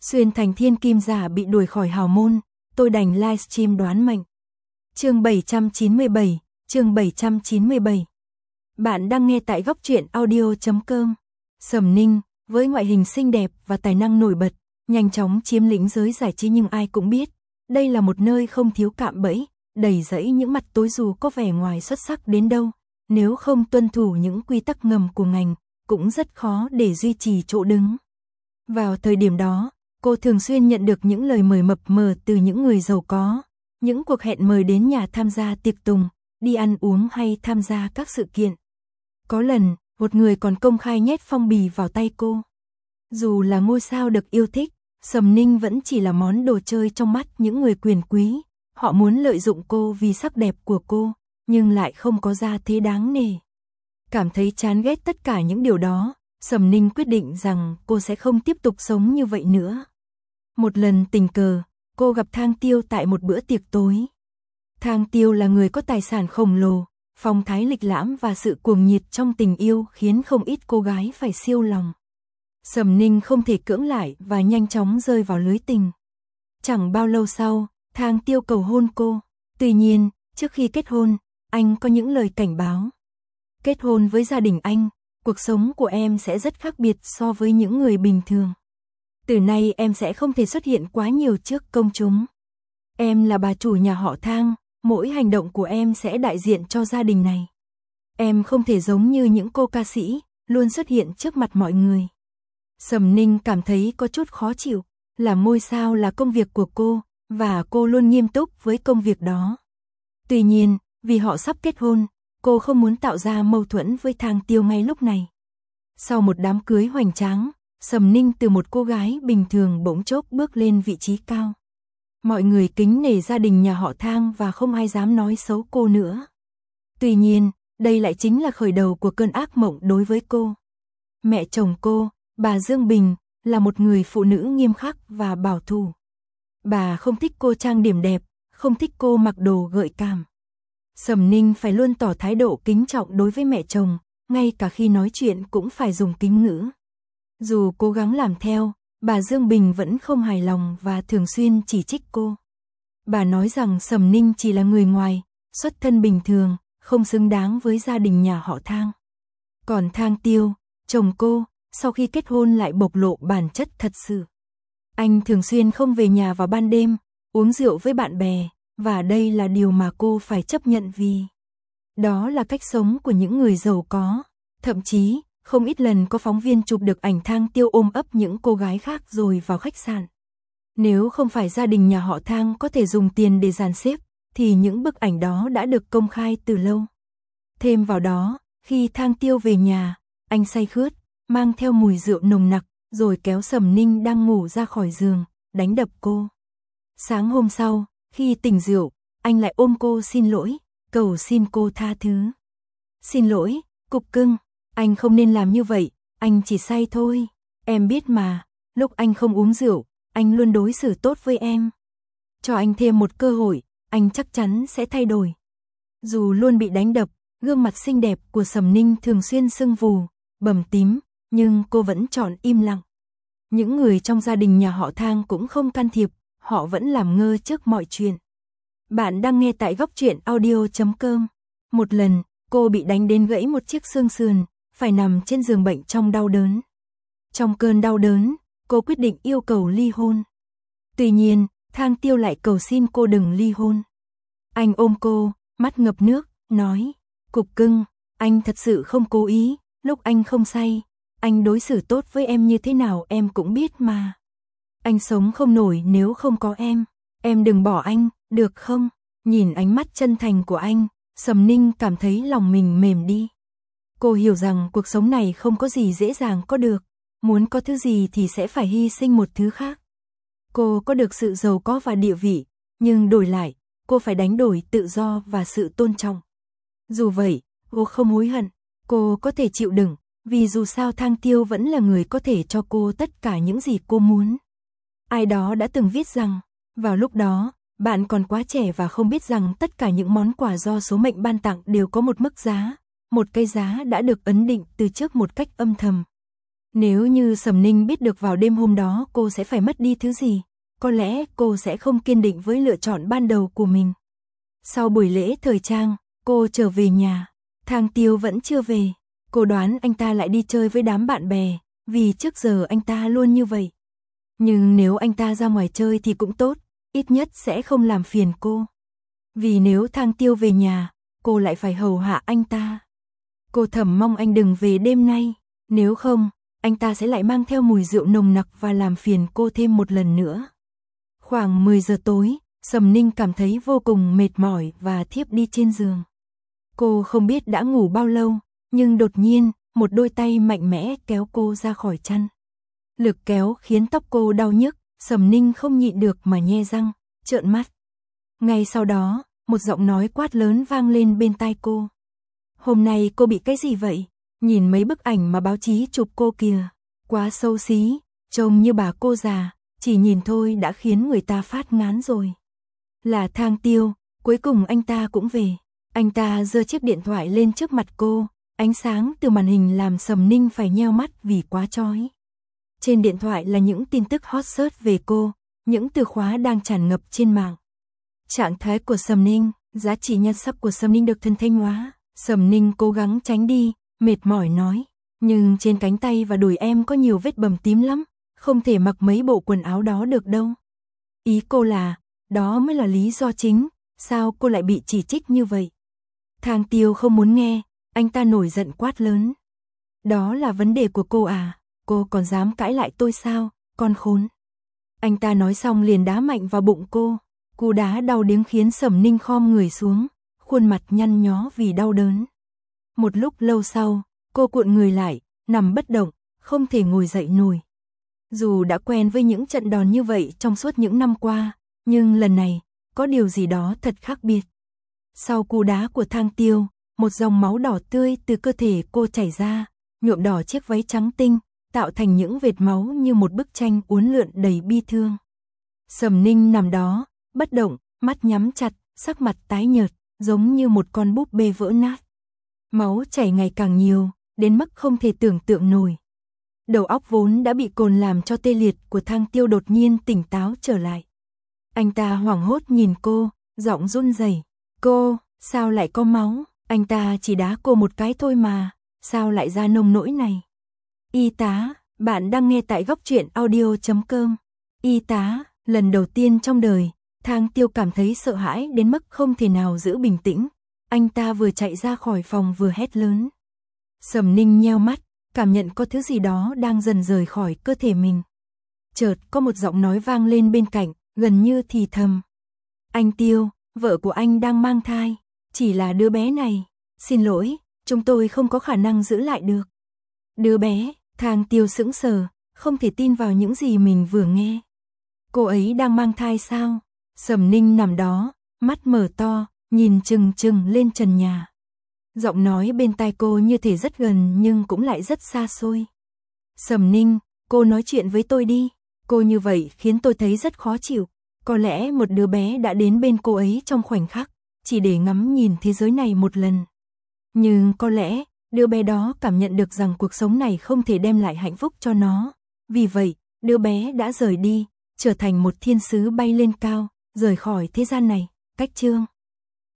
Xuyên thành thiên kim giả bị đuổi khỏi hào môn, tôi đành livestream đoán mệnh. Chương 797, chương 797. Bạn đang nghe tại góc truyện audio.com. Sầm Ninh, với ngoại hình xinh đẹp và tài năng nổi bật, nhanh chóng chiếm lĩnh giới giải trí, nhưng ai cũng biết, đây là một nơi không thiếu cạm bẫy, đầy rẫy những mặt tối. Dù có vẻ ngoài xuất sắc đến đâu, nếu không tuân thủ những quy tắc ngầm của ngành, cũng rất khó để duy trì chỗ đứng. Vào thời điểm đó, cô thường xuyên nhận được những lời mời mập mờ từ những người giàu có, những cuộc hẹn mời đến nhà tham gia tiệc tùng, đi ăn uống hay tham gia các sự kiện. Có lần, một người còn công khai nhét phong bì vào tay cô. Dù là ngôi sao được yêu thích, Sầm Ninh vẫn chỉ là món đồ chơi trong mắt những người quyền quý. Họ muốn lợi dụng cô vì sắc đẹp của cô, nhưng lại không có gia thế đáng nể. Cảm thấy chán ghét tất cả những điều đó, Sầm Ninh quyết định rằng cô sẽ không tiếp tục sống như vậy nữa. Một lần tình cờ, cô gặp Thang Tiêu tại một bữa tiệc tối. Thang Tiêu là người có tài sản khổng lồ, phong thái lịch lãm và sự cuồng nhiệt trong tình yêu khiến không ít cô gái phải siêu lòng. Sầm Ninh không thể cưỡng lại và nhanh chóng rơi vào lưới tình. Chẳng bao lâu sau, Thang Tiêu cầu hôn cô. Tuy nhiên, trước khi kết hôn, anh có những lời cảnh báo. Kết hôn với gia đình anh, cuộc sống của em sẽ rất khác biệt so với những người bình thường. Từ nay em sẽ không thể xuất hiện quá nhiều trước công chúng. Em là bà chủ nhà họ Thang, mỗi hành động của em sẽ đại diện cho gia đình này. Em không thể giống như những cô ca sĩ, luôn xuất hiện trước mặt mọi người. Sầm Ninh cảm thấy có chút khó chịu, làm ngôi sao là công việc của cô, và cô luôn nghiêm túc với công việc đó. Tuy nhiên, vì họ sắp kết hôn, cô không muốn tạo ra mâu thuẫn với Thang Tiêu ngay lúc này. Sau một đám cưới hoành tráng, Sầm Ninh từ một cô gái bình thường bỗng chốc bước lên vị trí cao. Mọi người kính nể gia đình nhà họ Thang và không ai dám nói xấu cô nữa. Tuy nhiên, đây lại chính là khởi đầu của cơn ác mộng đối với cô. Mẹ chồng cô, bà Dương Bình, là một người phụ nữ nghiêm khắc và bảo thủ. Bà không thích cô trang điểm đẹp, không thích cô mặc đồ gợi cảm. Sầm Ninh phải luôn tỏ thái độ kính trọng đối với mẹ chồng, ngay cả khi nói chuyện cũng phải dùng kính ngữ. Dù cố gắng làm theo, bà Dương Bình vẫn không hài lòng và thường xuyên chỉ trích cô. Bà nói rằng Sầm Ninh chỉ là người ngoài, xuất thân bình thường, không xứng đáng với gia đình nhà họ Thang. Còn Thang Tiêu, chồng cô, sau khi kết hôn lại bộc lộ bản chất thật sự. Anh thường xuyên không về nhà vào ban đêm, uống rượu với bạn bè, và đây là điều mà cô phải chấp nhận vì đó là cách sống của những người giàu có. Thậm chí, không ít lần có phóng viên chụp được ảnh Thang Tiêu ôm ấp những cô gái khác rồi vào khách sạn. Nếu không phải gia đình nhà họ Thang có thể dùng tiền để dàn xếp, thì những bức ảnh đó đã được công khai từ lâu. Thêm vào đó, khi Thang Tiêu về nhà, anh say khướt, mang theo mùi rượu nồng nặc, rồi kéo Sầm Ninh đang ngủ ra khỏi giường, đánh đập cô. Sáng hôm sau, khi tỉnh rượu, anh lại ôm cô xin lỗi, cầu xin cô tha thứ. Xin lỗi, cục cưng, anh không nên làm như vậy, anh chỉ say thôi. Em biết mà, lúc anh không uống rượu, anh luôn đối xử tốt với em. Cho anh thêm một cơ hội, anh chắc chắn sẽ thay đổi. Dù luôn bị đánh đập, gương mặt xinh đẹp của Sầm Ninh thường xuyên sưng vù, bầm tím, nhưng cô vẫn chọn im lặng. Những người trong gia đình nhà họ Thang cũng không can thiệp, họ vẫn làm ngơ trước mọi chuyện. Bạn đang nghe tại góc truyện audio.com. Một lần, cô bị đánh đến gãy một chiếc xương sườn, phải nằm trên giường bệnh trong đau đớn. Trong cơn đau đớn, cô quyết định yêu cầu ly hôn. Tuy nhiên, Thang Tiêu lại cầu xin cô đừng ly hôn. Anh ôm cô, mắt ngập nước, nói, cục cưng, anh thật sự không cố ý, lúc anh không say, anh đối xử tốt với em như thế nào em cũng biết mà. Anh sống không nổi nếu không có em đừng bỏ anh, được không? Nhìn ánh mắt chân thành của anh, Sầm Ninh cảm thấy lòng mình mềm đi. Cô hiểu rằng cuộc sống này không có gì dễ dàng có được, muốn có thứ gì thì sẽ phải hy sinh một thứ khác. Cô có được sự giàu có và địa vị, nhưng đổi lại, cô phải đánh đổi tự do và sự tôn trọng. Dù vậy, cô không hối hận, cô có thể chịu đựng, vì dù sao Thang Tiêu vẫn là người có thể cho cô tất cả những gì cô muốn. Ai đó đã từng viết rằng, vào lúc đó, bạn còn quá trẻ và không biết rằng tất cả những món quà do số mệnh ban tặng đều có một mức giá, một cái giá đã được ấn định từ trước một cách âm thầm. Nếu như Sầm Ninh biết được vào đêm hôm đó cô sẽ phải mất đi thứ gì, có lẽ cô sẽ không kiên định với lựa chọn ban đầu của mình. Sau buổi lễ thời trang, cô trở về nhà. Thang Tiêu vẫn chưa về. Cô đoán anh ta lại đi chơi với đám bạn bè, vì trước giờ anh ta luôn như vậy. Nhưng nếu anh ta ra ngoài chơi thì cũng tốt, ít nhất sẽ không làm phiền cô. Vì nếu Thang Tiêu về nhà, cô lại phải hầu hạ anh ta. Cô thầm mong anh đừng về đêm nay, nếu không, anh ta sẽ lại mang theo mùi rượu nồng nặc và làm phiền cô thêm một lần nữa. Khoảng 10 giờ tối, Sầm Ninh cảm thấy vô cùng mệt mỏi và thiếp đi trên giường. Cô không biết đã ngủ bao lâu, nhưng đột nhiên, một đôi tay mạnh mẽ kéo cô ra khỏi chăn. Lực kéo khiến tóc cô đau nhức, Sầm Ninh không nhịn được mà nhe răng, trợn mắt. Ngay sau đó, một giọng nói quát lớn vang lên bên tai cô. Hôm nay cô bị cái gì vậy? Nhìn mấy bức ảnh mà báo chí chụp cô kìa, quá xấu xí, trông như bà cô già, chỉ nhìn thôi đã khiến người ta phát ngán rồi. Là Thang Tiêu, cuối cùng anh ta cũng về. Anh ta giơ chiếc điện thoại lên trước mặt cô, ánh sáng từ màn hình làm Sầm Ninh phải nheo mắt vì quá chói. Trên điện thoại là những tin tức hot search về cô, những từ khóa đang tràn ngập trên mạng. Trạng thái của Sầm Ninh, giá trị nhan sắc của Sầm Ninh được thần thanh hóa. Sầm Ninh cố gắng tránh đi, mệt mỏi nói, nhưng trên cánh tay và đùi em có nhiều vết bầm tím lắm, không thể mặc mấy bộ quần áo đó được đâu. Ý cô là, đó mới là lý do chính, sao cô lại bị chỉ trích như vậy? Thang Tiêu không muốn nghe, anh ta nổi giận quát lớn. Đó là vấn đề của cô à, cô còn dám cãi lại tôi sao, con khốn. Anh ta nói xong liền đá mạnh vào bụng cô, cú đá đau điếng khiến Sầm Ninh khom người xuống, khuôn mặt nhăn nhó vì đau đớn. Một lúc lâu sau, cô cuộn người lại, nằm bất động, không thể ngồi dậy nổi. Dù đã quen với những trận đòn như vậy trong suốt những năm qua, nhưng lần này, có điều gì đó thật khác biệt. Sau cú đá của Thang Tiêu, một dòng máu đỏ tươi từ cơ thể cô chảy ra, nhuộm đỏ chiếc váy trắng tinh, tạo thành những vệt máu như một bức tranh uốn lượn đầy bi thương. Sầm Ninh nằm đó, bất động, mắt nhắm chặt, sắc mặt tái nhợt, giống như một con búp bê vỡ nát. Máu chảy ngày càng nhiều, đến mức không thể tưởng tượng nổi. Đầu óc vốn đã bị cồn làm cho tê liệt của Thang Tiêu đột nhiên tỉnh táo trở lại. Anh ta hoảng hốt nhìn cô, giọng run rẩy. Cô, sao lại có máu? Anh ta chỉ đá cô một cái thôi mà, sao lại ra nông nỗi này? Y tá, bạn đang nghe tại góc truyện audio.com. Y tá, lần đầu tiên trong đời, Thang Tiêu cảm thấy sợ hãi đến mức không thể nào giữ bình tĩnh. Anh ta vừa chạy ra khỏi phòng vừa hét lớn. Sầm Ninh nheo mắt, cảm nhận có thứ gì đó đang dần rời khỏi cơ thể mình. Chợt có một giọng nói vang lên bên cạnh, gần như thì thầm. Anh Tiêu, vợ của anh đang mang thai, chỉ là đứa bé này. Xin lỗi, chúng tôi không có khả năng giữ lại được. Đứa bé, Thang Tiêu sững sờ, không thể tin vào những gì mình vừa nghe. Cô ấy đang mang thai sao? Sầm Ninh nằm đó, mắt mở to, nhìn chừng chừng lên trần nhà. Giọng nói bên tai cô như thể rất gần nhưng cũng lại rất xa xôi. Sầm Ninh, cô nói chuyện với tôi đi. Cô như vậy khiến tôi thấy rất khó chịu. Có lẽ một đứa bé đã đến bên cô ấy trong khoảnh khắc, chỉ để ngắm nhìn thế giới này một lần. Nhưng có lẽ, đứa bé đó cảm nhận được rằng cuộc sống này không thể đem lại hạnh phúc cho nó. Vì vậy, đứa bé đã rời đi, trở thành một thiên sứ bay lên cao, rời khỏi thế gian này. Cách chương